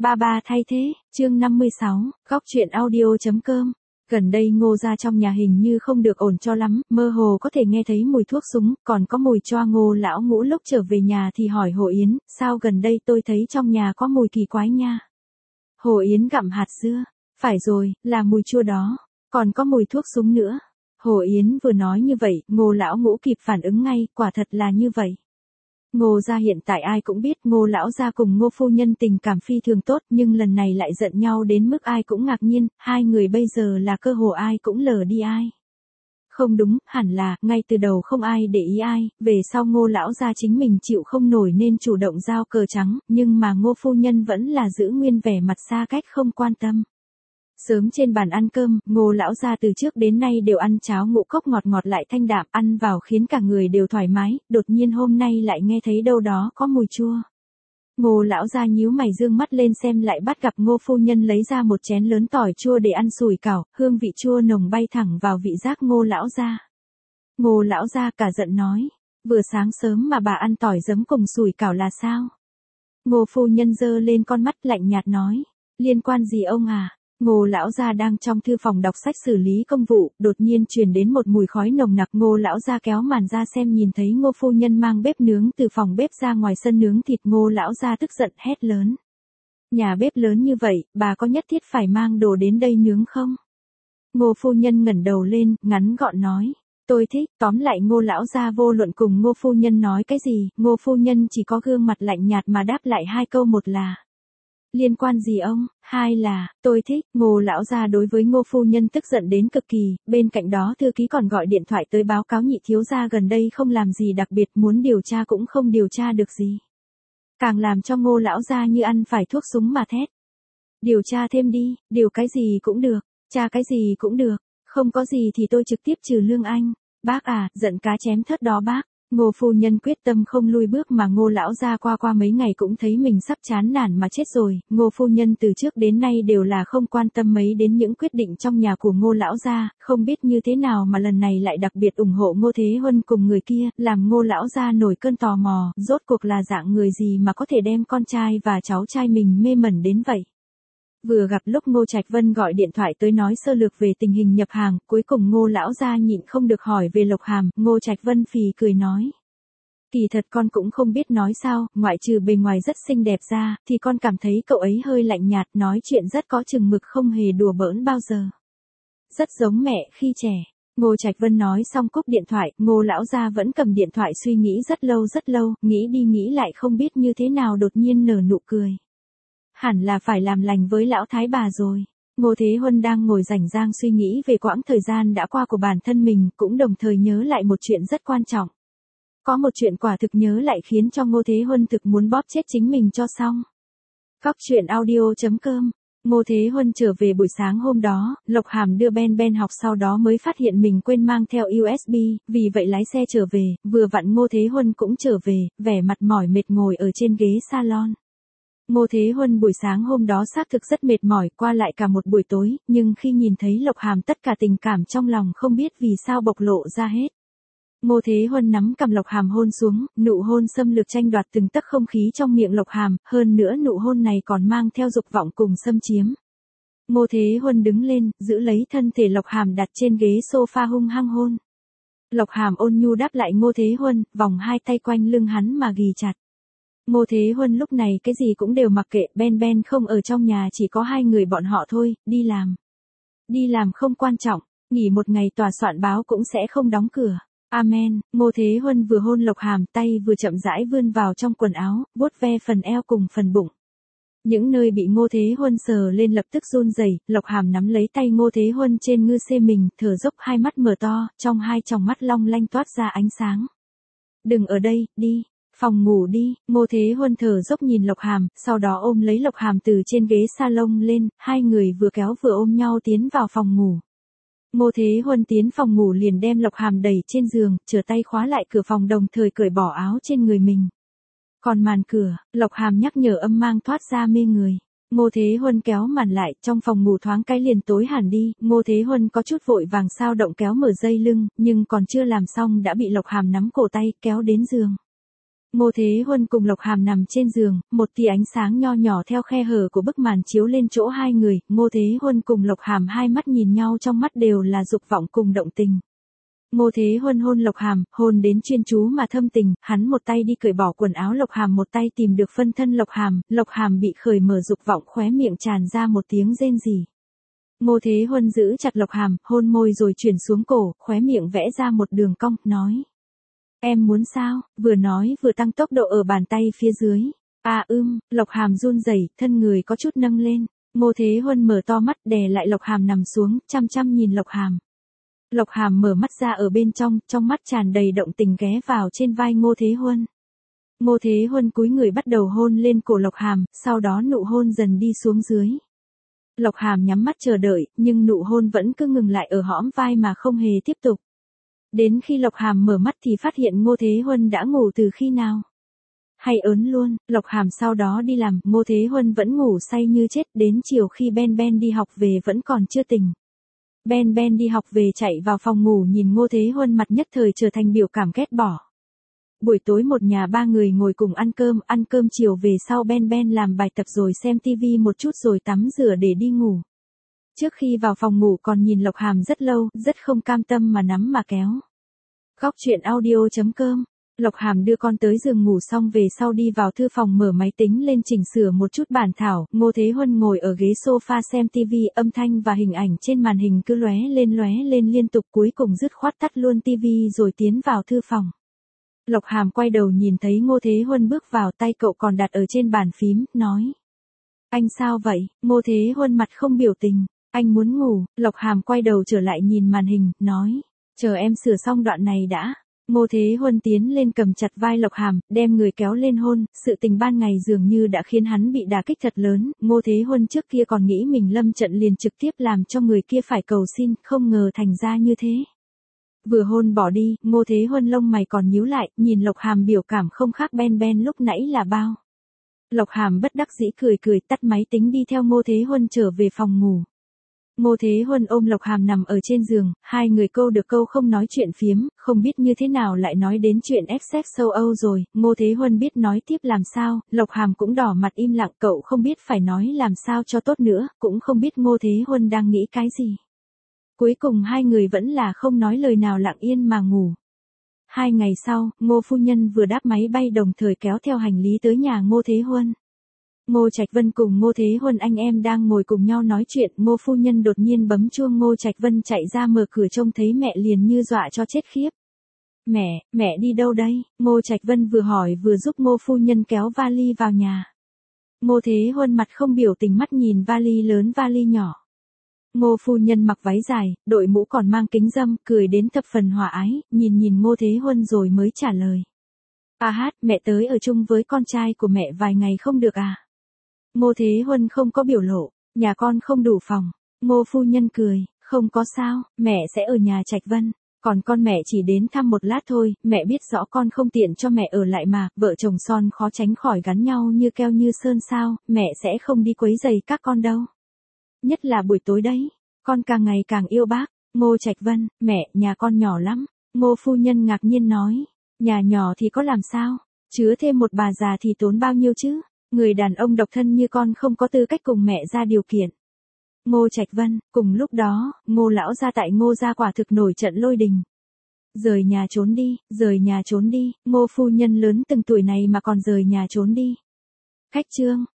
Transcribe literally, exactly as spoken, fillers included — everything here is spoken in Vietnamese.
Ba ba thay thế, chương năm mươi sáu, góc truyện audio.com. Gần đây Ngô gia trong nhà hình như không được ổn cho lắm, mơ hồ có thể nghe thấy mùi thuốc súng, còn có mùi choa. Ngô lão ngũ lúc trở về nhà thì hỏi Hồ Yến, sao gần đây tôi thấy trong nhà có mùi kỳ quái nha. Hồ Yến gặm hạt dưa, phải rồi, là mùi chua đó, còn có mùi thuốc súng nữa. Hồ Yến vừa nói như vậy, Ngô lão ngũ kịp phản ứng ngay, quả thật là như vậy. Ngô gia hiện tại ai cũng biết Ngô lão gia cùng Ngô phu nhân tình cảm phi thường tốt, nhưng lần này lại giận nhau đến mức ai cũng ngạc nhiên, hai người bây giờ là cơ hồ ai cũng lờ đi ai. Không đúng, hẳn là, ngay từ đầu không ai để ý ai, về sau Ngô lão gia chính mình chịu không nổi nên chủ động giao cờ trắng, nhưng mà Ngô phu nhân vẫn là giữ nguyên vẻ mặt xa cách không quan tâm. Sớm trên bàn ăn cơm, Ngô lão gia từ trước đến nay đều ăn cháo ngũ cốc ngọt ngọt lại thanh đạm, ăn vào khiến cả người đều thoải mái, đột nhiên hôm nay lại nghe thấy đâu đó có mùi chua. Ngô lão gia nhíu mày dương mắt lên xem lại bắt gặp Ngô phu nhân lấy ra một chén lớn tỏi chua để ăn sủi cảo, hương vị chua nồng bay thẳng vào vị giác Ngô lão gia. Ngô lão gia cả giận nói, vừa sáng sớm mà bà ăn tỏi giấm cùng sủi cảo là sao? Ngô phu nhân giơ lên con mắt lạnh nhạt nói, liên quan gì ông à? Ngô lão gia đang trong thư phòng đọc sách xử lý công vụ, đột nhiên truyền đến một mùi khói nồng nặc. Ngô lão gia kéo màn ra xem nhìn thấy Ngô phu nhân mang bếp nướng từ phòng bếp ra ngoài sân nướng thịt. Ngô lão gia tức giận hét lớn, nhà bếp lớn như vậy, bà có nhất thiết phải mang đồ đến đây nướng không? Ngô phu nhân ngẩng đầu lên, ngắn gọn nói, tôi thích. Tóm lại Ngô lão gia vô luận cùng Ngô phu nhân nói cái gì, Ngô phu nhân chỉ có gương mặt lạnh nhạt mà đáp lại hai câu, một là liên quan gì ông, hai là, tôi thích. Ngô lão gia đối với Ngô phu nhân tức giận đến cực kỳ, bên cạnh đó thư ký còn gọi điện thoại tới báo cáo nhị thiếu gia gần đây không làm gì đặc biệt, muốn điều tra cũng không điều tra được gì. Càng làm cho Ngô lão gia như ăn phải thuốc súng mà thét. Điều tra thêm đi, điều cái gì cũng được, tra cái gì cũng được, không có gì thì tôi trực tiếp trừ lương anh. Bác à, giận cá chém thớt đó bác. Ngô phu nhân quyết tâm không lui bước mà Ngô lão gia qua qua mấy ngày cũng thấy mình sắp chán nản mà chết rồi. Ngô phu nhân từ trước đến nay đều là không quan tâm mấy đến những quyết định trong nhà của Ngô lão gia, không biết như thế nào mà lần này lại đặc biệt ủng hộ Ngô Thế Huân cùng người kia, làm Ngô lão gia nổi cơn tò mò, rốt cuộc là dạng người gì mà có thể đem con trai và cháu trai mình mê mẩn đến vậy. Vừa gặp lúc Ngô Trạch Vân gọi điện thoại tới nói sơ lược về tình hình nhập hàng, cuối cùng Ngô lão gia nhịn không được hỏi về Lộc Hàm. Ngô Trạch Vân phì cười nói, kỳ thật con cũng không biết nói sao, ngoại trừ bề ngoài rất xinh đẹp ra, thì con cảm thấy cậu ấy hơi lạnh nhạt, nói chuyện rất có chừng mực, không hề đùa bỡn bao giờ. Rất giống mẹ khi trẻ. Ngô Trạch Vân nói xong cúp điện thoại, Ngô lão gia vẫn cầm điện thoại suy nghĩ rất lâu rất lâu, nghĩ đi nghĩ lại không biết như thế nào đột nhiên nở nụ cười. Hẳn là phải làm lành với lão thái bà rồi. Ngô Thế Huân đang ngồi rảnh rang suy nghĩ về quãng thời gian đã qua của bản thân mình, cũng đồng thời nhớ lại một chuyện rất quan trọng. Có một chuyện quả thực nhớ lại khiến cho Ngô Thế Huân thực muốn bóp chết chính mình cho xong. Góc truyện audio.com. Ngô Thế Huân trở về buổi sáng hôm đó, Lộc Hàm đưa Ben Ben học sau đó mới phát hiện mình quên mang theo u ét bê, vì vậy lái xe trở về, vừa vặn Ngô Thế Huân cũng trở về, vẻ mặt mỏi mệt ngồi ở trên ghế salon. Ngô Thế Huân buổi sáng hôm đó xác thực rất mệt mỏi, qua lại cả một buổi tối, nhưng khi nhìn thấy Lộc Hàm tất cả tình cảm trong lòng không biết vì sao bộc lộ ra hết. Ngô Thế Huân nắm cằm Lộc Hàm hôn xuống, nụ hôn xâm lược tranh đoạt từng tấc không khí trong miệng Lộc Hàm, hơn nữa nụ hôn này còn mang theo dục vọng cùng xâm chiếm. Ngô Thế Huân đứng lên, giữ lấy thân thể Lộc Hàm đặt trên ghế sofa hung hăng hôn. Lộc Hàm ôn nhu đáp lại Ngô Thế Huân, vòng hai tay quanh lưng hắn mà ghì chặt. Ngô Thế Huân lúc này cái gì cũng đều mặc kệ, Ben Ben không ở trong nhà, chỉ có hai người bọn họ thôi, đi làm. Đi làm không quan trọng, nghỉ một ngày tòa soạn báo cũng sẽ không đóng cửa. Amen. Ngô Thế Huân vừa hôn Lộc Hàm, tay vừa chậm rãi vươn vào trong quần áo, vuốt ve phần eo cùng phần bụng. Những nơi bị Ngô Thế Huân sờ lên lập tức run rẩy. Lộc Hàm nắm lấy tay Ngô Thế Huân trên ngư xê mình, thở dốc, hai mắt mở to, trong hai tròng mắt long lanh toát ra ánh sáng. Đừng ở đây, đi. Phòng ngủ đi. Ngô Thế Huân thở dốc nhìn Lộc Hàm, sau đó ôm lấy Lộc Hàm từ trên ghế salon lên, hai người vừa kéo vừa ôm nhau tiến vào phòng ngủ. Ngô Thế Huân tiến phòng ngủ liền đem Lộc Hàm đẩy trên giường, trở tay khóa lại cửa phòng đồng thời cởi bỏ áo trên người mình. Còn màn cửa, Lộc Hàm nhắc nhở âm mang thoát ra mê người. Ngô Thế Huân kéo màn lại, trong phòng ngủ thoáng cái liền tối hẳn đi, Ngô Thế Huân có chút vội vàng sao động kéo mở dây lưng, nhưng còn chưa làm xong đã bị Lộc Hàm nắm cổ tay kéo đến giường. Ngô Thế Huân cùng Lộc Hàm nằm trên giường, một tia ánh sáng nho nhỏ theo khe hở của bức màn chiếu lên chỗ hai người, Ngô Thế Huân cùng Lộc Hàm hai mắt nhìn nhau trong mắt đều là dục vọng cùng động tình. Ngô Thế Huân hôn Lộc Hàm, hôn đến chuyên chú mà thâm tình, hắn một tay đi cởi bỏ quần áo Lộc Hàm, một tay tìm được phân thân Lộc Hàm, Lộc Hàm bị khởi mở dục vọng, khóe miệng tràn ra một tiếng rên rỉ. Ngô Thế Huân giữ chặt Lộc Hàm, hôn môi rồi chuyển xuống cổ, khóe miệng vẽ ra một đường cong, nói: "Em muốn sao?" Vừa nói vừa tăng tốc độ ở bàn tay phía dưới. "À ưm." Lộc Hàm run rẩy, thân người có chút nâng lên. Ngô Thế Huân mở to mắt, đè lại Lộc Hàm nằm xuống, chăm chăm nhìn Lộc Hàm. Lộc Hàm mở mắt ra ở bên trong, trong mắt tràn đầy động tình ghé vào trên vai Ngô Thế Huân. Ngô Thế Huân cúi người bắt đầu hôn lên cổ Lộc Hàm, sau đó nụ hôn dần đi xuống dưới. Lộc Hàm nhắm mắt chờ đợi, nhưng nụ hôn vẫn cứ ngừng lại ở hõm vai mà không hề tiếp tục. Đến khi Lộc Hàm mở mắt thì phát hiện Ngô Thế Huân đã ngủ từ khi nào. Hay ớn luôn, Lộc Hàm sau đó đi làm, Ngô Thế Huân vẫn ngủ say như chết, đến chiều khi Ben Ben đi học về vẫn còn chưa tỉnh. Ben Ben đi học về chạy vào phòng ngủ nhìn Ngô Thế Huân, mặt nhất thời trở thành biểu cảm ghét bỏ. Buổi tối một nhà ba người ngồi cùng ăn cơm, ăn cơm chiều về sau Ben Ben làm bài tập rồi xem tivi một chút rồi tắm rửa để đi ngủ. Trước khi vào phòng ngủ còn nhìn Lộc Hàm rất lâu, rất không cam tâm mà nắm mà kéo. Góc truyện audio chấm com. Lộc Hàm đưa con tới giường ngủ xong về sau đi vào thư phòng mở máy tính lên chỉnh sửa một chút bản thảo, Ngô Thế Huân ngồi ở ghế sofa xem tivi, âm thanh và hình ảnh trên màn hình cứ lóe lên lóe lên liên tục, cuối cùng dứt khoát tắt luôn tivi rồi tiến vào thư phòng. Lộc Hàm quay đầu nhìn thấy Ngô Thế Huân bước vào, tay cậu còn đặt ở trên bàn phím, nói: "Anh sao vậy?" Ngô Thế Huân mặt không biểu tình: "Anh muốn ngủ." Lộc Hàm quay đầu trở lại nhìn màn hình, nói: "Chờ em sửa xong đoạn này đã." Ngô Thế Huân tiến lên cầm chặt vai Lộc Hàm, đem người kéo lên hôn, sự tình ban ngày dường như đã khiến hắn bị đả kích thật lớn, Ngô Thế Huân trước kia còn nghĩ mình lâm trận liền trực tiếp làm cho người kia phải cầu xin, không ngờ thành ra như thế. Vừa hôn bỏ đi, Ngô Thế Huân lông mày còn nhíu lại, nhìn Lộc Hàm biểu cảm không khác Ben Ben lúc nãy là bao. Lộc Hàm bất đắc dĩ cười cười, tắt máy tính đi theo Ngô Thế Huân trở về phòng ngủ. Ngô Thế Huân ôm Lộc Hàm nằm ở trên giường, hai người câu được câu không nói chuyện phiếm, không biết như thế nào lại nói đến chuyện ép sex châu Âu rồi, Ngô Thế Huân biết nói tiếp làm sao, Lộc Hàm cũng đỏ mặt im lặng, cậu không biết phải nói làm sao cho tốt nữa, cũng không biết Ngô Thế Huân đang nghĩ cái gì. Cuối cùng hai người vẫn là không nói lời nào, lặng yên mà ngủ. Hai ngày sau, Ngô phu nhân vừa đáp máy bay đồng thời kéo theo hành lý tới nhà Ngô Thế Huân. Ngô Trạch Vân cùng Ngô Thế Huân anh em đang ngồi cùng nhau nói chuyện, Ngô phu nhân đột nhiên bấm chuông, Ngô Trạch Vân chạy ra mở cửa trông thấy mẹ liền như dọa cho chết khiếp. "Mẹ, mẹ đi đâu đây?" Ngô Trạch Vân vừa hỏi vừa giúp Ngô phu nhân kéo vali vào nhà. Ngô Thế Huân mặt không biểu tình, mắt nhìn vali lớn vali nhỏ. Ngô phu nhân mặc váy dài, đội mũ còn mang kính râm, cười đến thập phần hòa ái, nhìn nhìn Ngô Thế Huân rồi mới trả lời: "À hát, mẹ tới ở chung với con trai của mẹ vài ngày không được à?" Ngô Thế Huân không có biểu lộ: "Nhà con không đủ phòng." Ngô phu nhân cười: "Không có sao, mẹ sẽ ở nhà Trạch Vân. Còn con mẹ chỉ đến thăm một lát thôi, mẹ biết rõ con không tiện cho mẹ ở lại mà, vợ chồng son khó tránh khỏi gắn nhau như keo như sơn sao, mẹ sẽ không đi quấy rầy các con đâu. Nhất là buổi tối đấy, con càng ngày càng yêu bác." Ngô Trạch Vân: "Mẹ, nhà con nhỏ lắm." Ngô phu nhân ngạc nhiên nói: "Nhà nhỏ thì có làm sao, chứa thêm một bà già thì tốn bao nhiêu chứ, người đàn ông độc thân như con không có tư cách cùng mẹ ra điều kiện." Ngô Trạch Vân: Cùng lúc đó, Ngô lão gia tại Ngô gia quả thực nổi trận lôi đình. "Rời nhà trốn đi, rời nhà trốn đi." Ngô phu nhân lớn từng tuổi này mà còn rời nhà trốn đi. Khách trương.